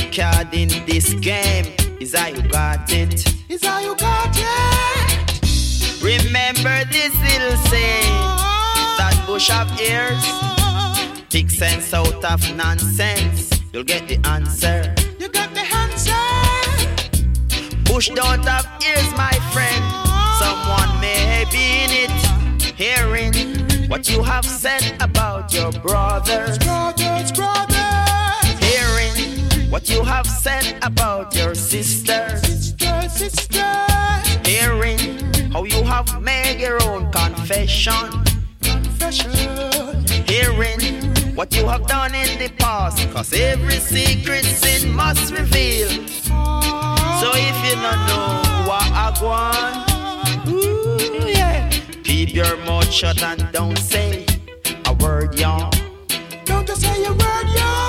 card in this game is how you got it. Is how you got it. Remember this little saying, that bush of ears. Take sense out of nonsense, you'll get the answer. You got the answer. Bush don't have ears, my friend. Someone may be in it, hearing what you have said about your brothers. Brothers. Hearing what you have said about your sisters. Sisters. Hearing how you have made your own confession. Hearing what you have done in the past, cause every secret sin must reveal. So if you don't know what I want, ooh, yeah, keep your mouth shut and don't say a word, y'all. Don't just say a word, y'all.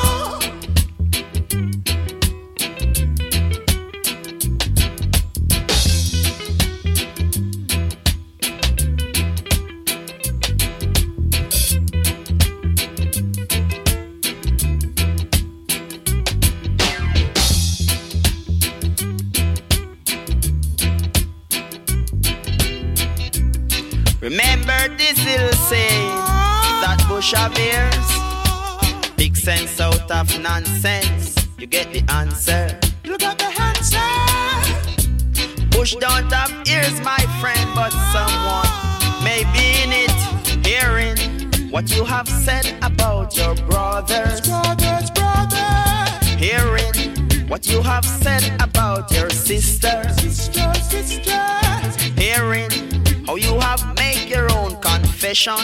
Remember this little saying, that bush of ears. Big sense out of nonsense, you get the answer. You got the answer. Bush don't have ears, my friend, but someone may be in it, hearing what you have said about your brothers. Brothers. Hearing what you have said about your sisters. Sisters. Hearing how you have made your own confession.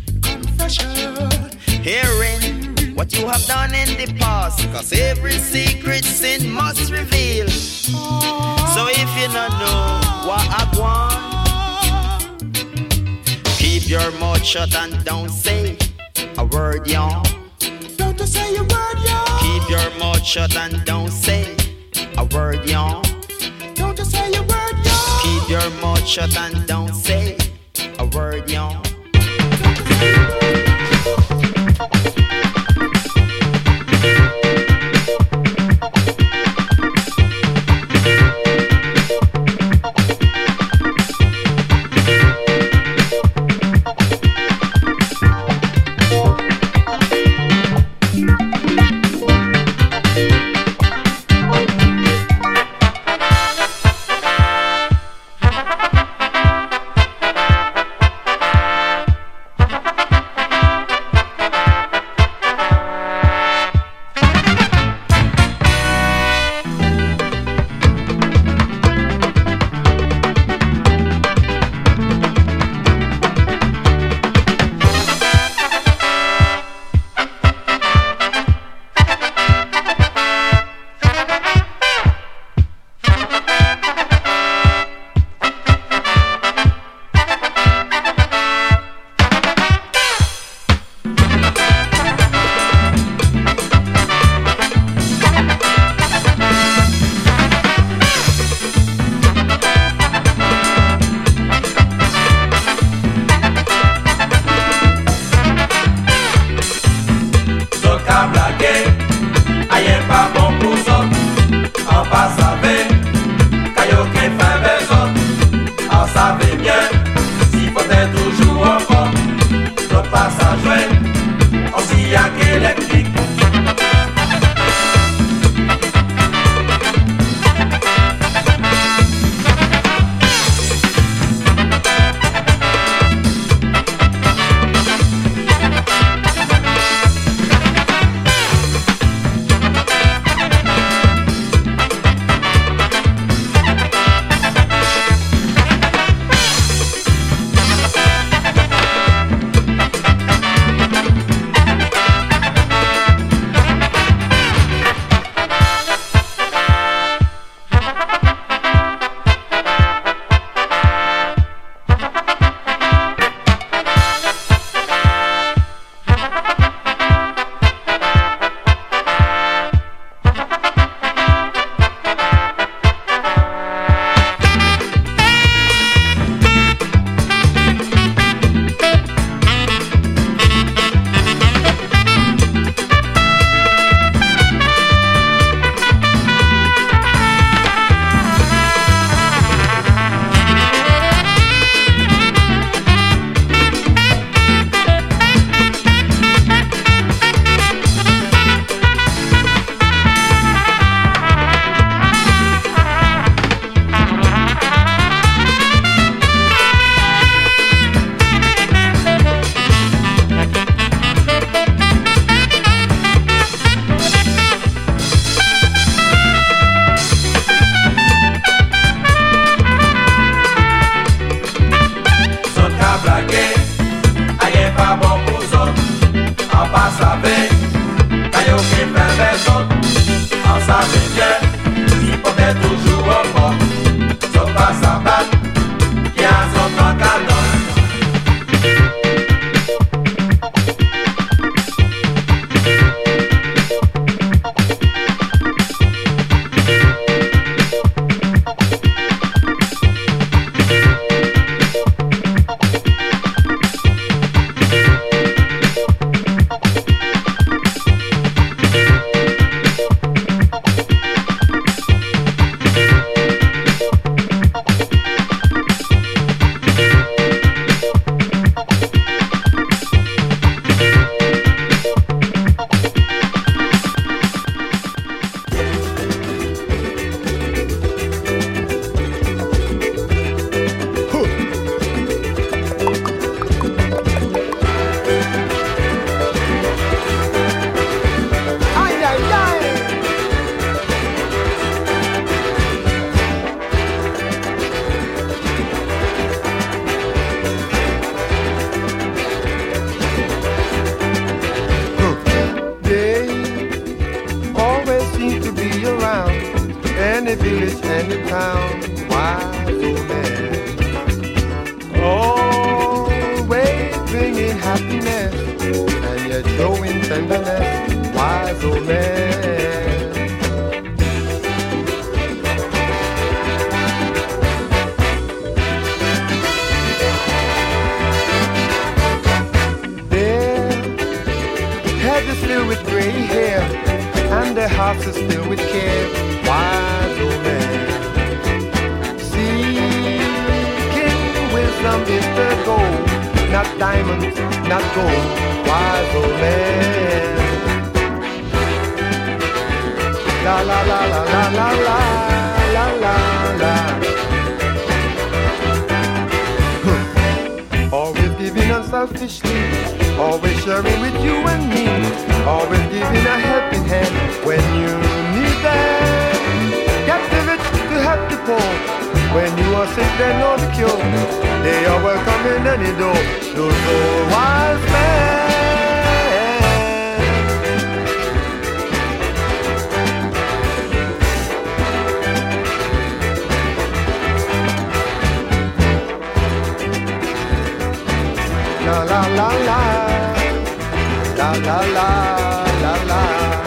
Hearing what you have done in the past, cause every secret sin must reveal. So if you don't know what I want, keep your mouth shut and don't say a word, y'all. Don't just say a word, y'all. Keep your mouth shut and don't say a word, y'all. Don't just say a word, y'all. Keep your mouth shut and don't say a word, y'all. any village, any town, wise old man. Always bringing happiness, and yet showing tenderness, wise old man. Their head is filled with gray hair, and their hearts is filled with care, wise old man. Seeking wisdom is the goal, not diamonds, not gold, wise old man. La la la la la la la la la la. Always giving unselfishly, always sharing with you and me, always giving a helping hand when you need them. Get the rich to help the poor. When you are sick, they know the cure. They are welcome in any door. Those old wise men. La la la la, la la la la la.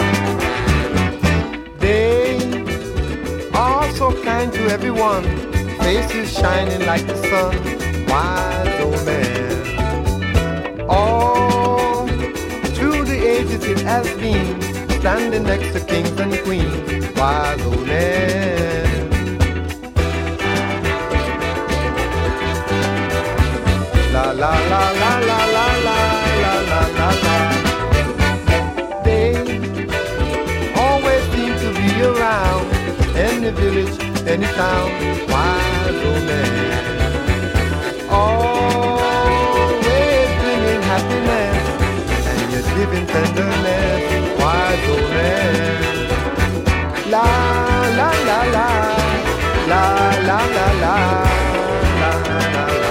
They are so kind to everyone, faces shining like the sun, wise old man. All through the ages it has been, standing next to kings and queens, wise old man. La la la la la la la la la la la. They always seem to be around, any village, any town, wise old man. Always bringing happiness, and yet giving tenderness, wise old man. La la la la, la la la la, la la la la.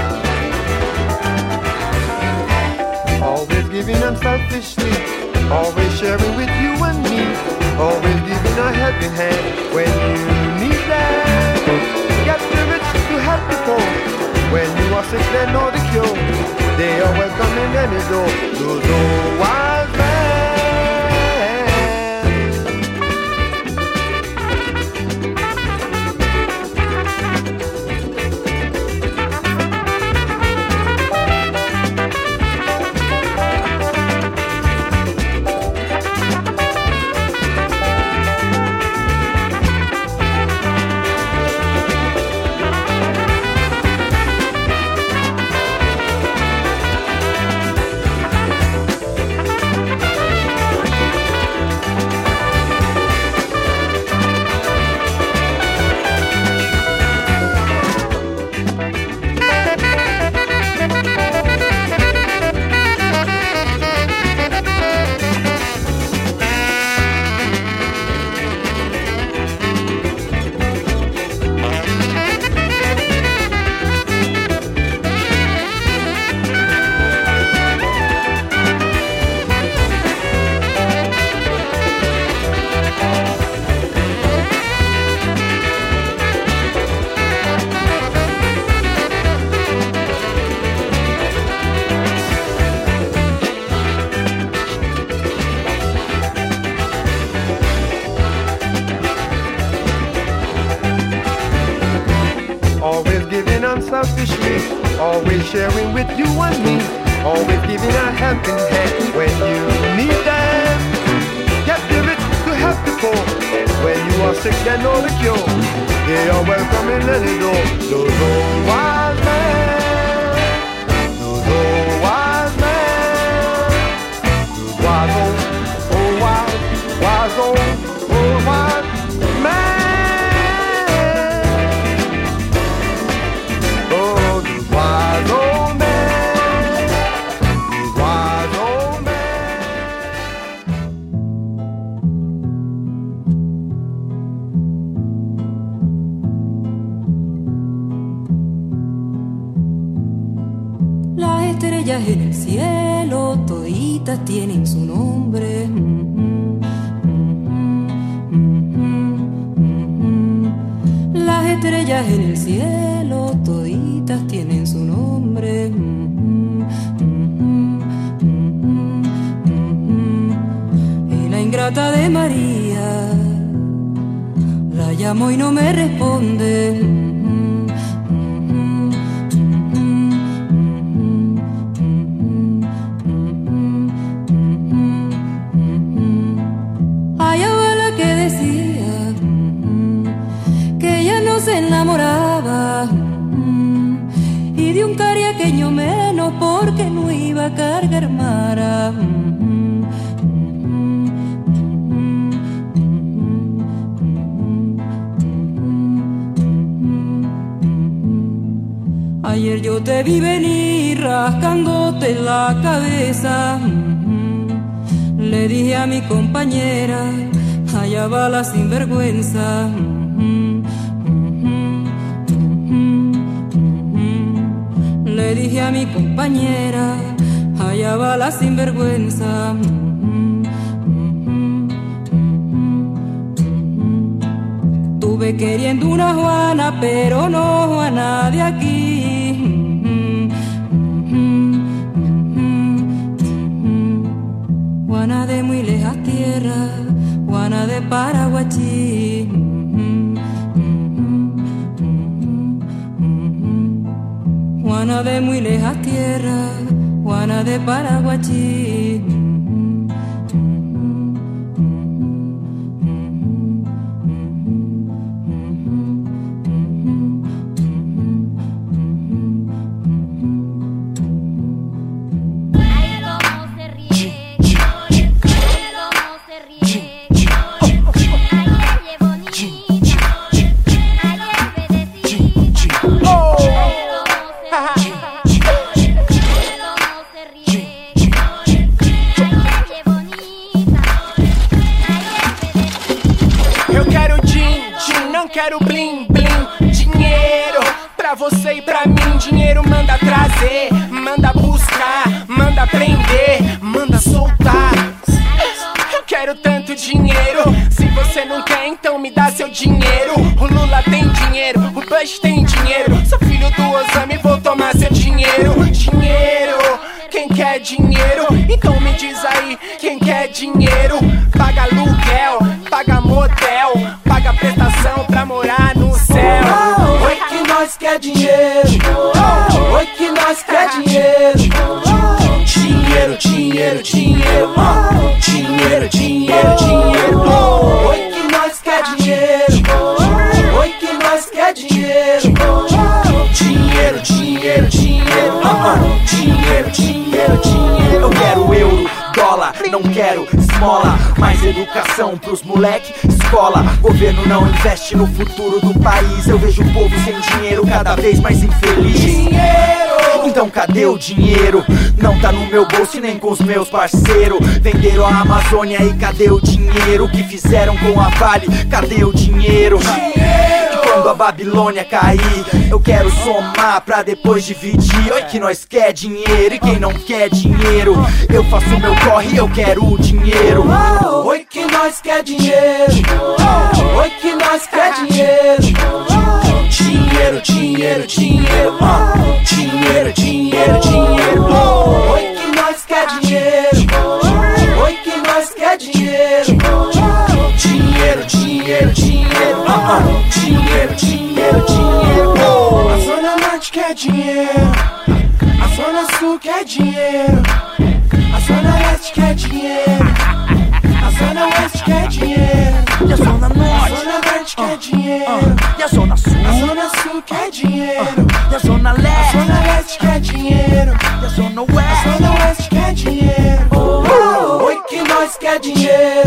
Always giving unselfishly, always sharing with you and me, always giving a helping hand when you need them. Get the rich to help the poor. When you are sick, they know the cure. They are welcome in any door. Those old wise men. Unselfishly, always sharing with you and me, always giving a helping hand when you need them. Get the rich to help the poor. When you are sick, they know the cure. They are welcome in any door. Those old wise men, those old wise men, those wise old wise, wise old wise men. Estrellas en el cielo, toditas tienen su nombre. estrellas en el cielo, toditas tienen su nombre. Y la ingrata de María la llamo y no me responde. Se enamoraba y de un cariaqueño menos porque no iba a cargar mara. Ayer yo te vi venir rascándote la cabeza. Le dije a mi compañera, allá va la sinvergüenza. Le dije a mi compañera, allá va la sinvergüenza. Tuve queriendo una Juana, pero no Juana de aquí. Juana de muy lejas tierras, Juana de Paraguachí. Juana de muy lejas tierras, Juana de Paraguachí. Quero blim blim, dinheiro pra você e pra mim. Dinheiro manda trazer, manda buscar, manda prender, manda soltar. Eu quero tanto dinheiro, se você não quer então me dá seu dinheiro. O Lula tem dinheiro, o Bush tem dinheiro, sou filho do Osama e vou tomar seu dinheiro. Dinheiro, quem quer dinheiro? Então me diz aí, quem quer dinheiro? Paga aluguel, paga motel, paga prestação pra morar no céu. Oi que nós quer dinheiro, oi que nós quer dinheiro. Dinheiro, dinheiro, dinheiro, dinheiro, dinheiro, dinheiro. Oi que nós quer dinheiro, oi que nós quer dinheiro. Dinheiro, dinheiro, dinheiro, dinheiro, dinheiro, dinheiro. Eu quero euro, dólar, não quero esmola. Mais educação pros moleque, escola. Governo não investe no futuro do país. Eu vejo o povo sem dinheiro cada vez mais infeliz. Dinheiro! Então cadê o dinheiro? Não tá no meu bolso e nem com os meus parceiros. Venderam a Amazônia e cadê o dinheiro? O que fizeram com a Vale? Cadê o dinheiro? Quando a Babilônia cair, eu quero somar pra depois dividir. Oi que nós quer dinheiro e quem não quer dinheiro, eu faço meu corre, eu quero o dinheiro. Oi que nós quer dinheiro, oi que nós quer dinheiro. Dinheiro, dinheiro, dinheiro, dinheiro, dinheiro, dinheiro. Oi que nós quer dinheiro, oi que nós quer dinheiro. Dinheiro, dinheiro, dinheiro, dinheiro, dinheiro, dinheiro. A Zona Norte quer dinheiro, a Zona Sul quer dinheiro, a Zona Leste quer dinheiro, a Zona Oeste quer dinheiro, E a Zona a Norte, Zona Norte quer dinheiro, e a Zona Sul, a Zona Sul quer dinheiro, e a Zona a Leste, Zona Leste quer dinheiro, e a Zona a Oeste. Zona Oeste quer dinheiro. Oi que nós quer dinheiro,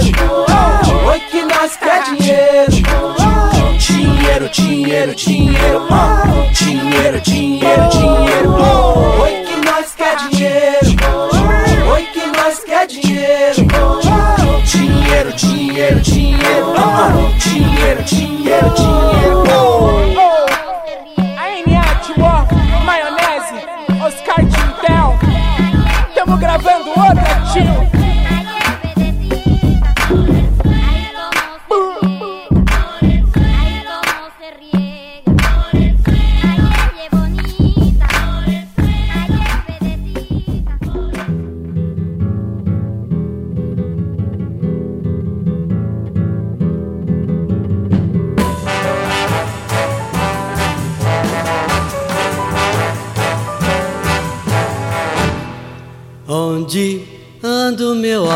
oi que nós quer dinheiro. Dinheiro, dinheiro, dinheiro, dinheiro, dinheiro, dinheiro. Oi que nós quer dinheiro, oi que nós quer dinheiro. Dinheiro, dinheiro, dinheiro, dinheiro, dinheiro, dinheiro. A NA, Maionese, Oscar Tintel. Tamo gravando outra, tio.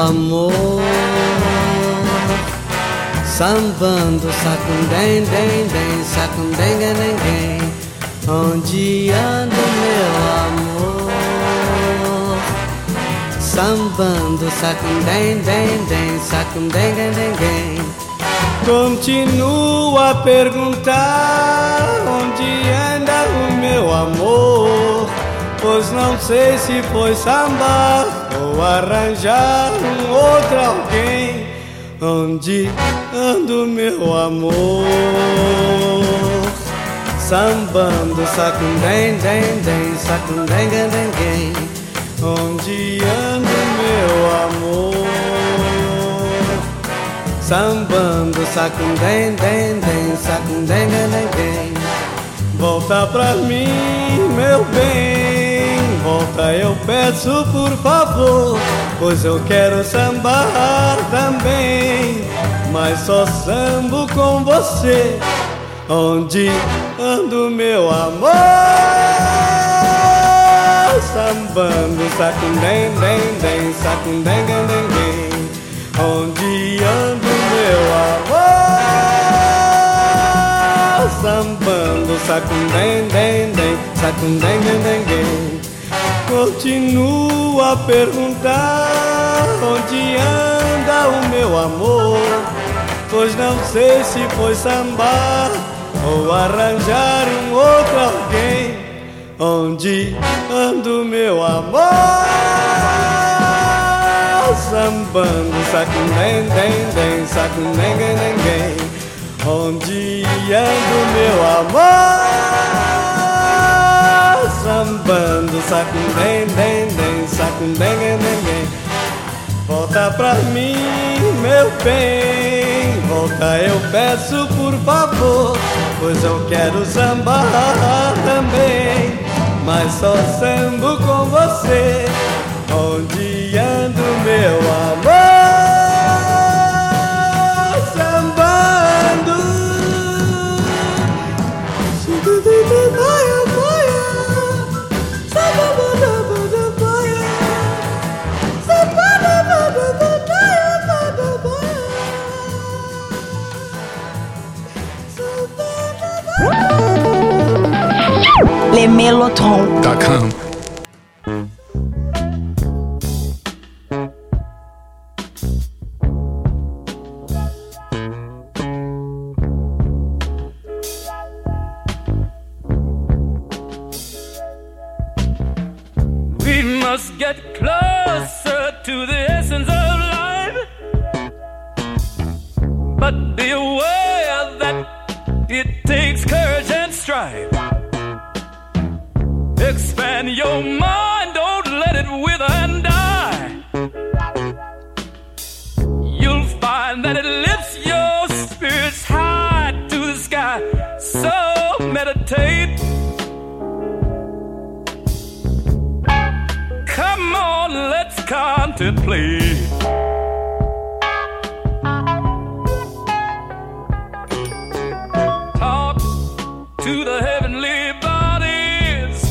amor, sambando sacundem, dem, dem, sacundem, dem, onde anda meu amor, sambando sacundem, dem, dem, sacundem, dem. Continuo a perguntar onde anda o meu amor, pois não sei se foi sambar ou arranjar outro alguém. Onde anda o meu amor, sambando sacundem, dem, dem, sacundem, dem. Onde anda o meu amor, sambando sacundem, dem, dem, sacundem, dem. Volta pra mim, meu bem, volta eu peço por favor, pois eu quero sambar também, mas só sambo com você. Onde anda o meu amor, sambando sacundem, dem, dem, sacundem, dem. Onde anda o meu amor, sambando sacundem, dem, dem, sacundem, dem. Continuo a perguntar onde anda o meu amor, pois não sei se foi sambar ou arranjar outro alguém. Onde anda o meu amor, sambando sacundem, dem, dem, sacundem, dem. Onde anda o meu amor, sambando sacundem, dem, dem, sacundem, dem. Volta pra mim, meu bem, volta eu peço por favor, pois eu quero sambar também, mas só sambo com você. Onde anda o meu amor, sambando LesMelotron.com. We must get closer to the essence of life, but be aware that it takes courage and strife. Expand your mind, don't let it wither and die. You'll find that it lifts your spirits high to the sky. So meditate. Come on, let's contemplate. Talk to the heavenly bodies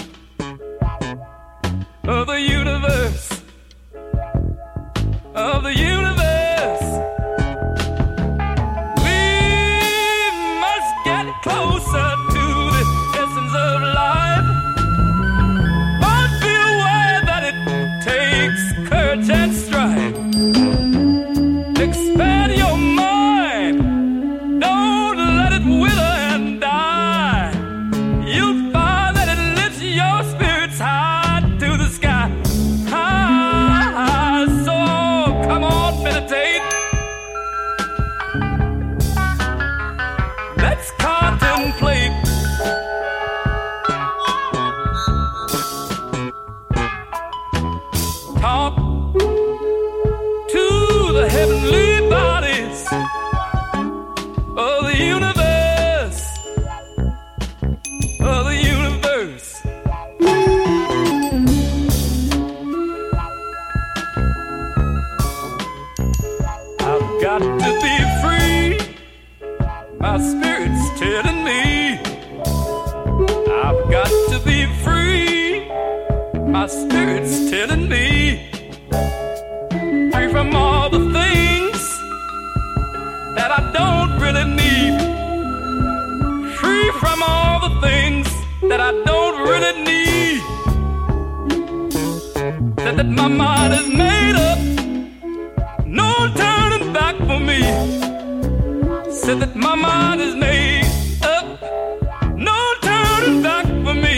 of the universe, of the universe. We must get closer to the essence of life, but be aware that it takes courage and strife. Expand your mind, don't let it wither and die. You'll find that it lifts your spirits high to the sky. So come on, meditate. Let's contemplate. Talk to the heavenly bodies of the universe, of the universe. I've got to be free, my spirit's telling me. I've got to be free, my spirit's telling me. Free I don't really need. Free from all the things that I don't really need. Said that my mind is made up, no turning back for me. Said that my mind is made up, no turning back for me.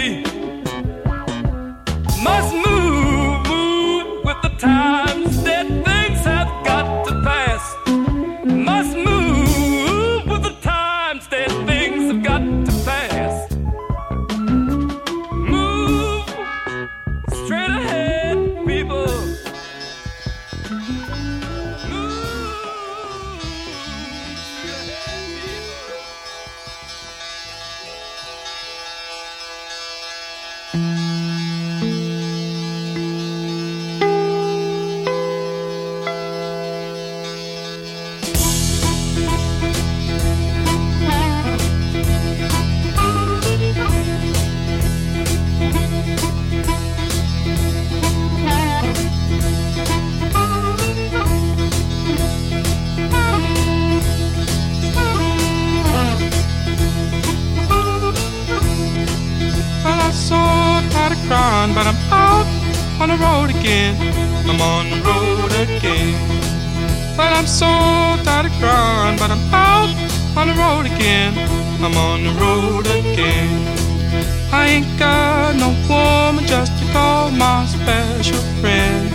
Must move with the times that things have got to pass. Must move with the times that things have got to pass. Move straight ahead, people. But I'm out on the road again. I'm on the road again. But I'm so tired of crying. But I'm out on the road again. I'm on the road again. I ain't got no woman just to call my special friend.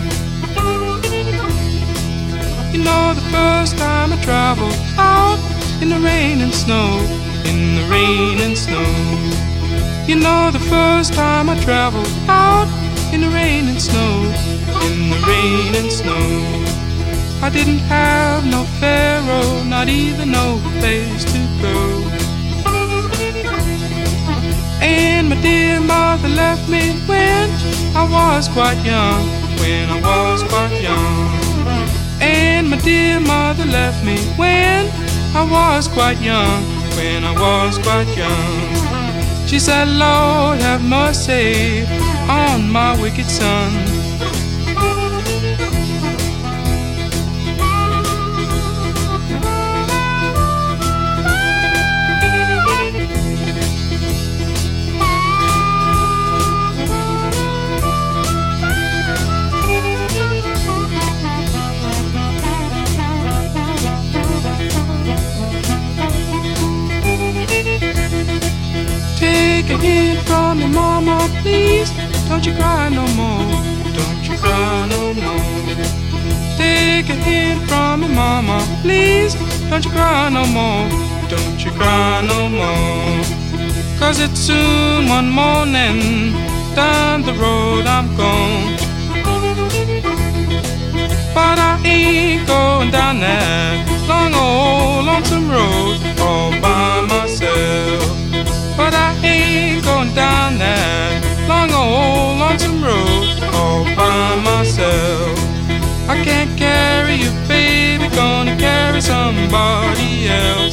You know, the first time I traveled out in the rain and snow, in the rain and snow. You know, the first time I traveled out in the rain and snow, in the rain and snow. I didn't have no pharaoh, not even no place to go. And my dear mother left me when I was quite young, when I was quite young. And my dear mother left me when I was quite young, when I was quite young. She said, Lord, have mercy on my wicked son. Take a hint from me, mama, please. Don't you cry no more. Don't you cry no more. Take a hint from me, mama, please. Don't you cry no more. Don't you cry no more. 'Cause it's soon one morning. Down the road I'm gone. But I ain't going down that long old lonesome road all by myself. But I ain't going down that long old lonesome road all by myself. I can't carry you, baby, gonna carry somebody else.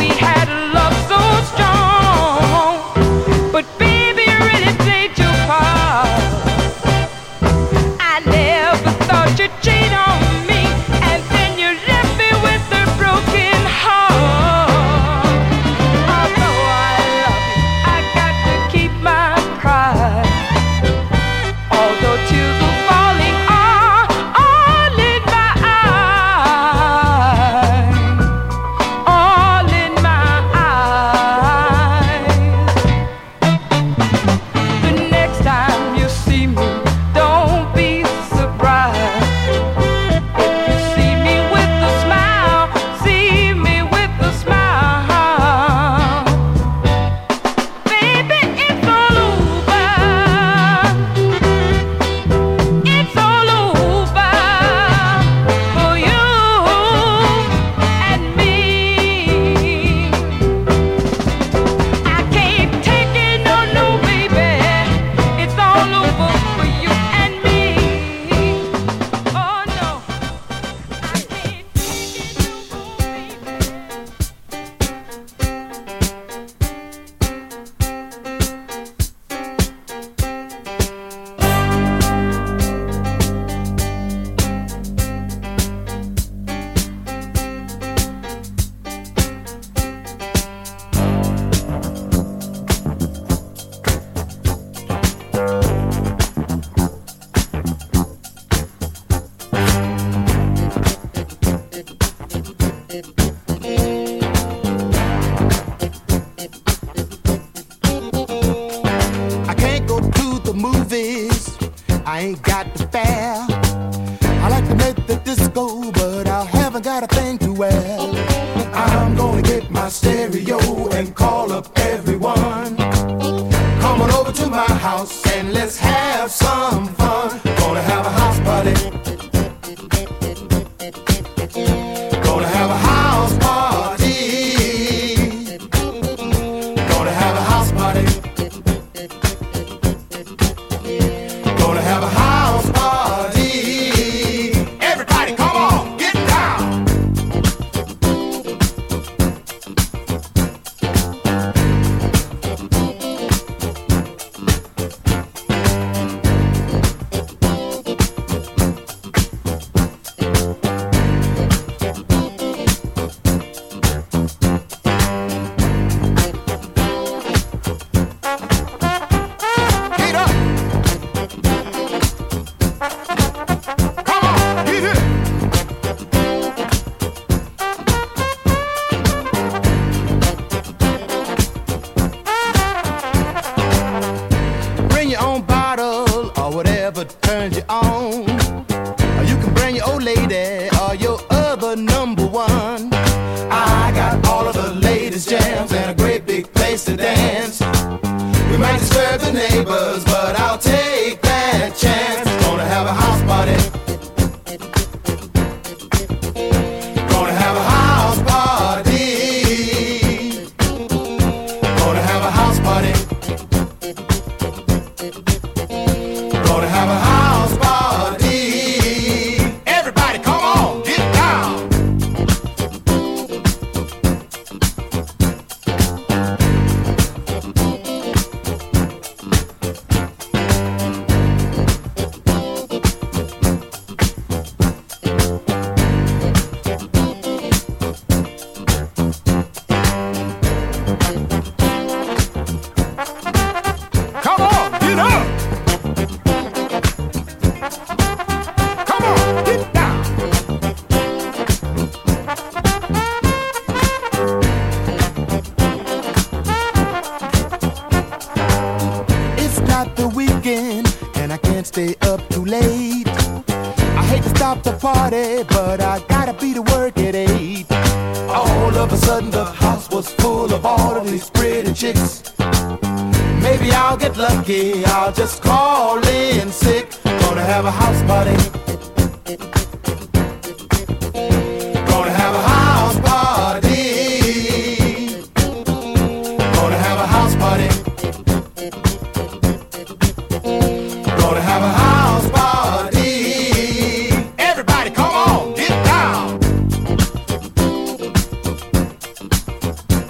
we had a love so strong. But baby, you really played your part. I never thought you'd cheat on me, and then you left me with a broken heart. Although I love you, I got to keep my pride. Although tears are falling all in my eyes, all in my eyes. The next time you see me, don't be surprised. If you see me with a smile, see me with a smile. Baby, it's all over. It's all over for you and me. I can't take it, no, baby. It's all over for you and me. Oh no, I can't take it, no, baby. I can't go to the movies, I ain't got the fare. I like to make the disco, but I haven't got a thing to wear. I'm gonna get my stereo and call up everyone. Come on over to my house and let's have some fun. Gonna have a house party. Gonna have a house party. Gonna have a house party. Gonna have a house party. Everybody, come on, get down. Get up. Come on, get here. Bring your own bottle or whatever turns you on. Or you can bring your old lady or your other number one. I got all of the latest jams and a great big place to dance. We might disturb the neighbors, but I'll take that chance. Gonna have a house party. Gonna have a house party. Gonna have a house party. Gonna have a house party. Everybody, come on, get down. Come on, get up. Come on, get down. It's not the weekend and I can't stay up too late. I hate to stop the party, but I gotta be to work at 8. All of a sudden the house was full of all of these pretty chicks. Maybe I'll get lucky, I'll just call in sick. Gonna have a house party. Gonna have a house party. Gonna have a house party. Gonna have a house party. Everybody, come on, get down.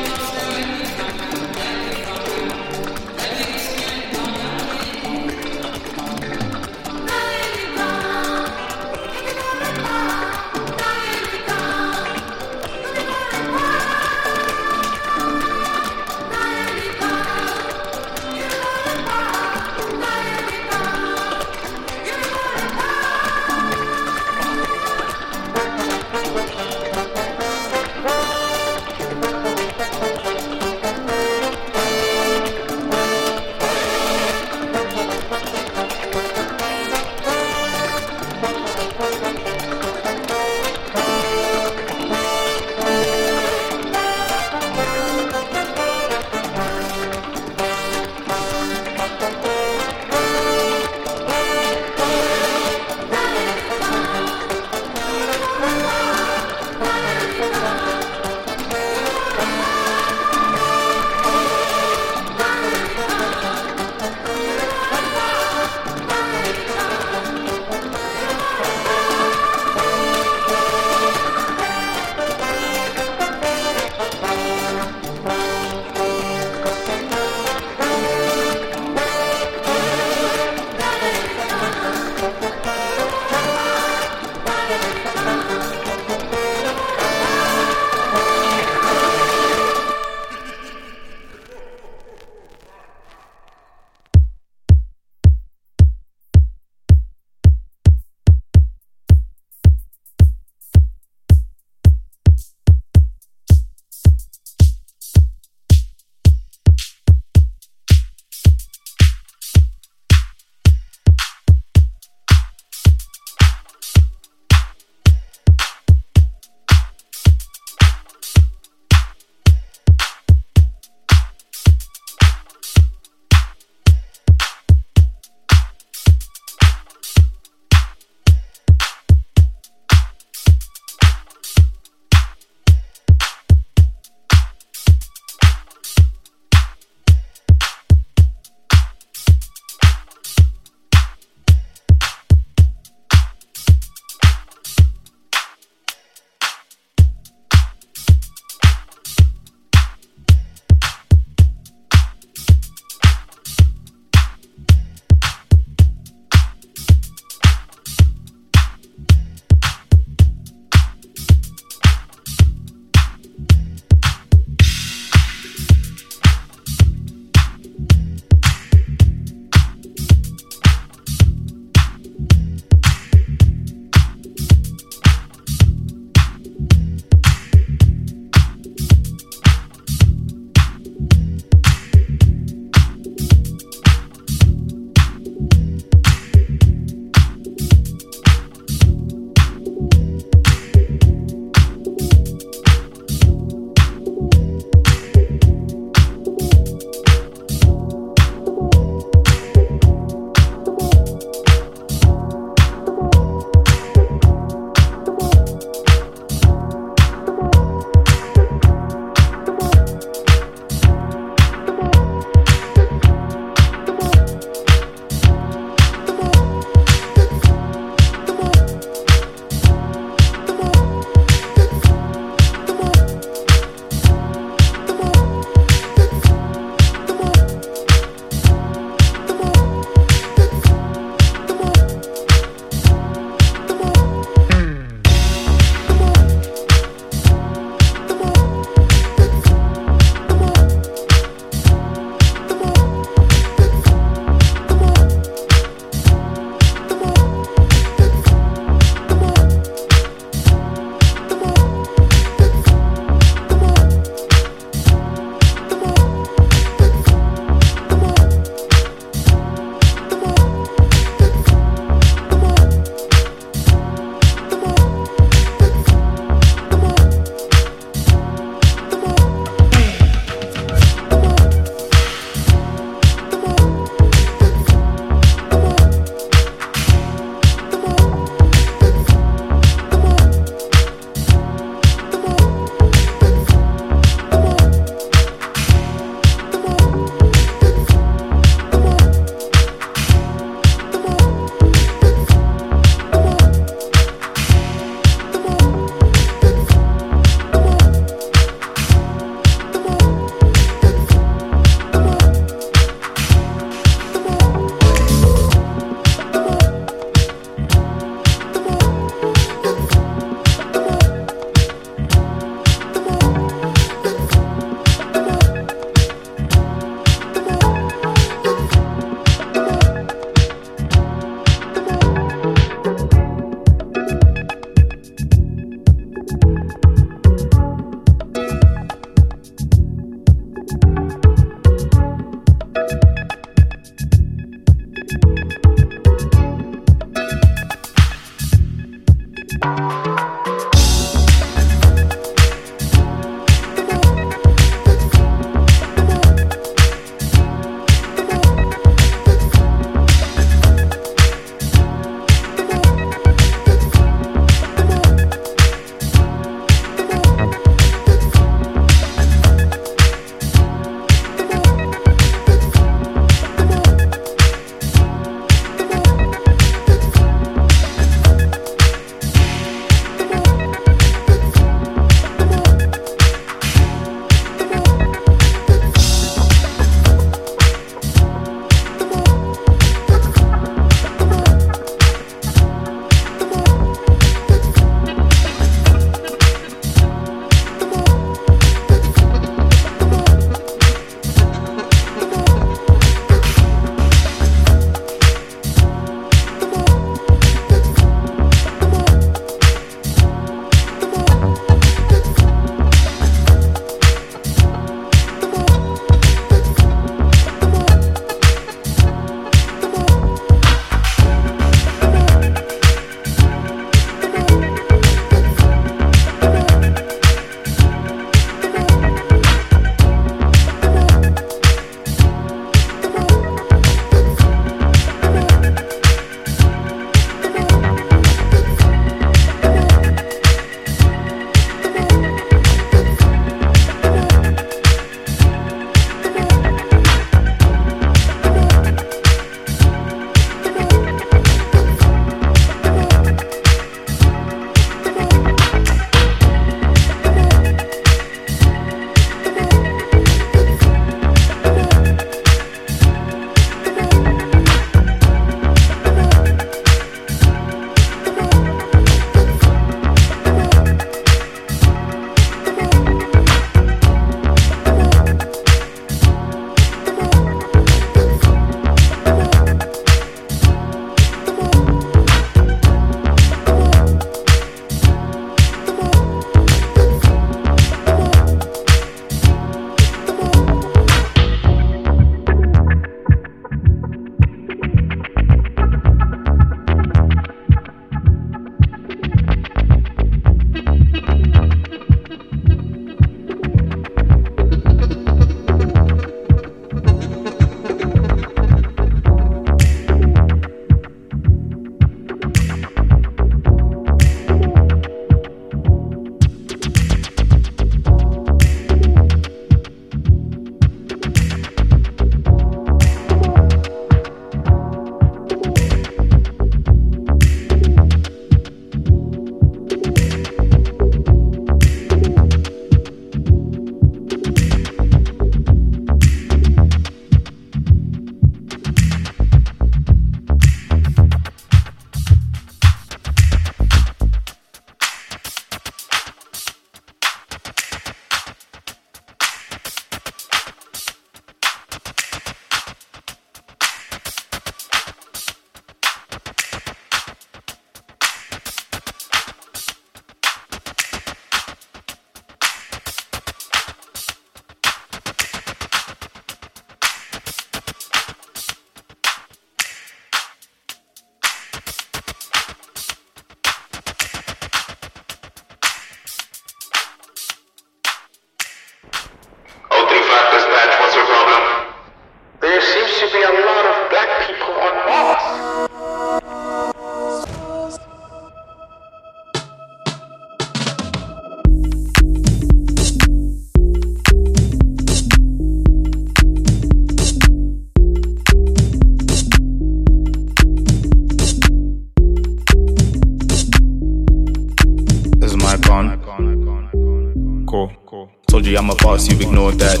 that.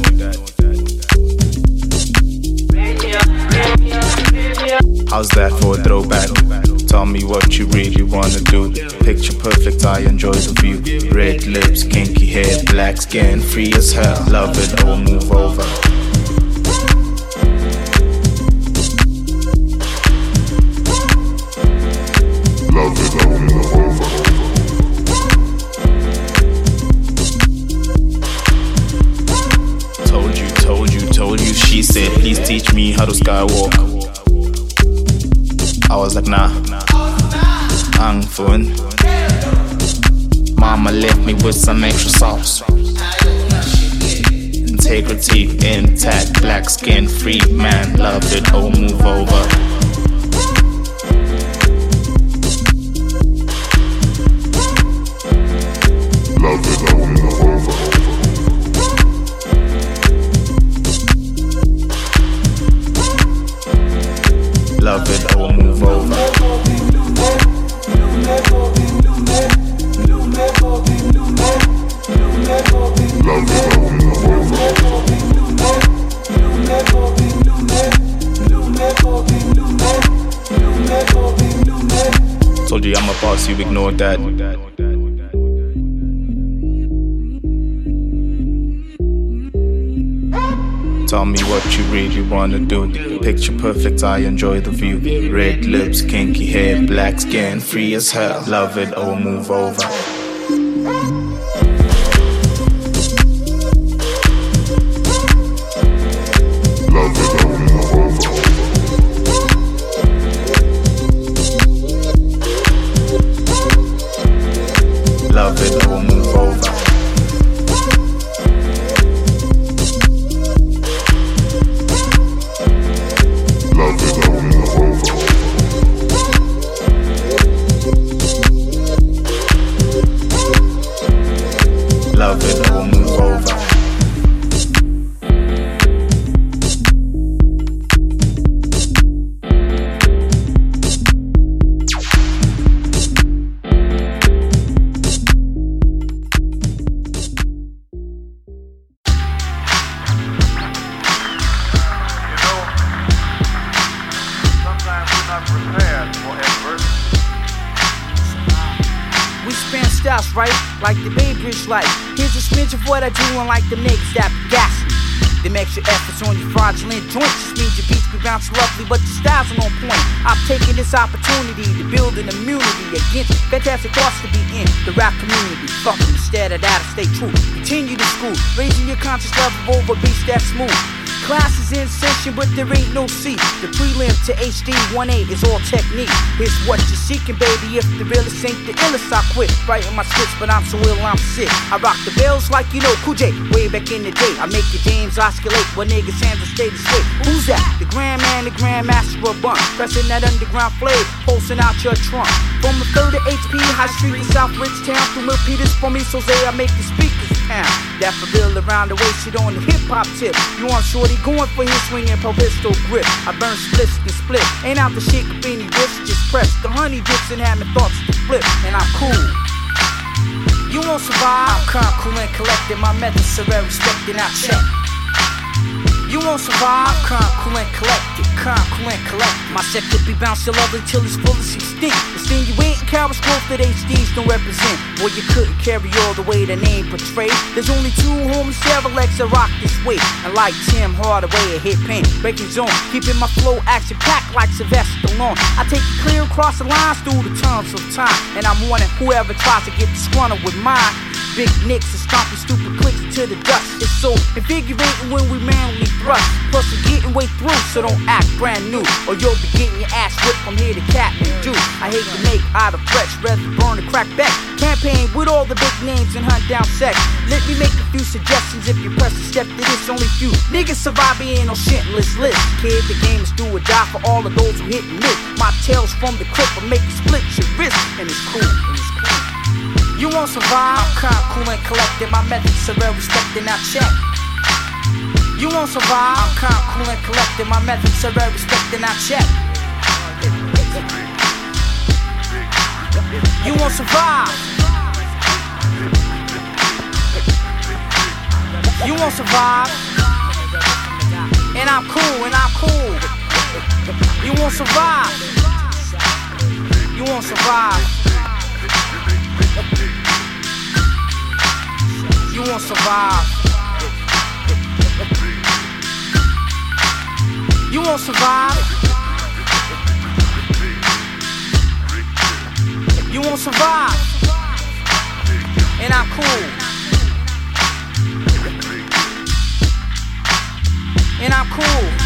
How's that for a throwback? Tell me what you really wanna do. Picture perfect, I enjoy the view. Red lips, kinky hair, black skin, free as hell. Love it, or move over. Love it, or move over. Told you, she said, please teach me how to skywalk. I was like, nah, ang fun. Mama left me with some extra sauce. Integrity intact, black skin, free man. Love it, oh move over. Love it, oh move over. Love it, or move over. Told you I'm a boss, you ignored that. Tell me what you really wanna do. Picture perfect, I enjoy the view. Red lips, kinky hair, black skin, free as hell. Love it, or move over. Love it, or move over. Love it, or move over. Love it, or move over. Right, like the Babe Ruth life. Here's a smidge of what I do, unlike the niggas that be gassing. Them extra efforts on your fraudulent joints just means your beats be bouncing lovely, but your style's on point. I've taken this opportunity to build an immunity against fantastic thoughts to be in the rap community. Fuck them, instead of that, I stay true. Continue to school, raising your conscious level over beats that smooth. Class is in session, but there ain't no C. The prelim to HD 1A is all technique. Here's what you're seeking, baby. If the realest ain't the illest, I quit writing my skits, but I'm so ill, I'm sick. I rock the bells like you know Cool J. Way back in the day, I make your James oscillate when niggas hands will stay the straight. Who's that? The Grand Man, the Grandmaster of Bun, pressing that underground flame, pulsing out your trunk. From the 3rd to HP, High Street to South Ridgetown, through Milpitas for me, so say I make the speakers pound. That for real around the way, shit on the hip hop tip. You want shorty going for his swinging pro pistol grip. I burn splits and split, ain't out to shake up any wrist, just press the honey dips and have my thoughts to flip, and I'm cool. You won't survive. I'm calm, cool, and collected. My methods are well respected. I check. You won't survive. I'm calm, cool, and collected. Calm, cool, and collected. My sector be bouncing lovely till it's full of 16. Insinuating cowards growth that HDs don't represent. Boy, you couldn't carry all the way the name portrayed. There's only 2 homies, Chevrolex that rock this way. And like Tim Hardaway, a hit pain, breaking zone, keeping my flow action packed like Sylvester Stallone. I take it clear across the lines through the tons of time, and I'm warning whoever tries to get disgruntled with mine. Big nicks and stomping stupid clicks to the dust. It's so invigorating when we manly thrust. Plus we're getting way through, so don't act brand new, or you'll be getting your ass whipped from here to Catman Jew. I hate to make out of threats, rather burn the crack back. Campaign with all the big names and hunt down sex. Let me make a few suggestions if you press a step to this. Only few niggas survive being on shitless list. Kid, the game is do or die for all of those who hit and miss. My tails from the clip will make you split your wrist, and it's cool. You won't survive. I'm calm, cool, and collected. My methods are well respected, now check. You won't survive. I'm calm, cool, and collected. My methods are well respected, now check. You won't survive. You won't survive. And I'm cool, and I'm cool. You won't survive. You won't survive. You won't survive. You won't survive. You won't survive. And I'm cool. And I'm cool.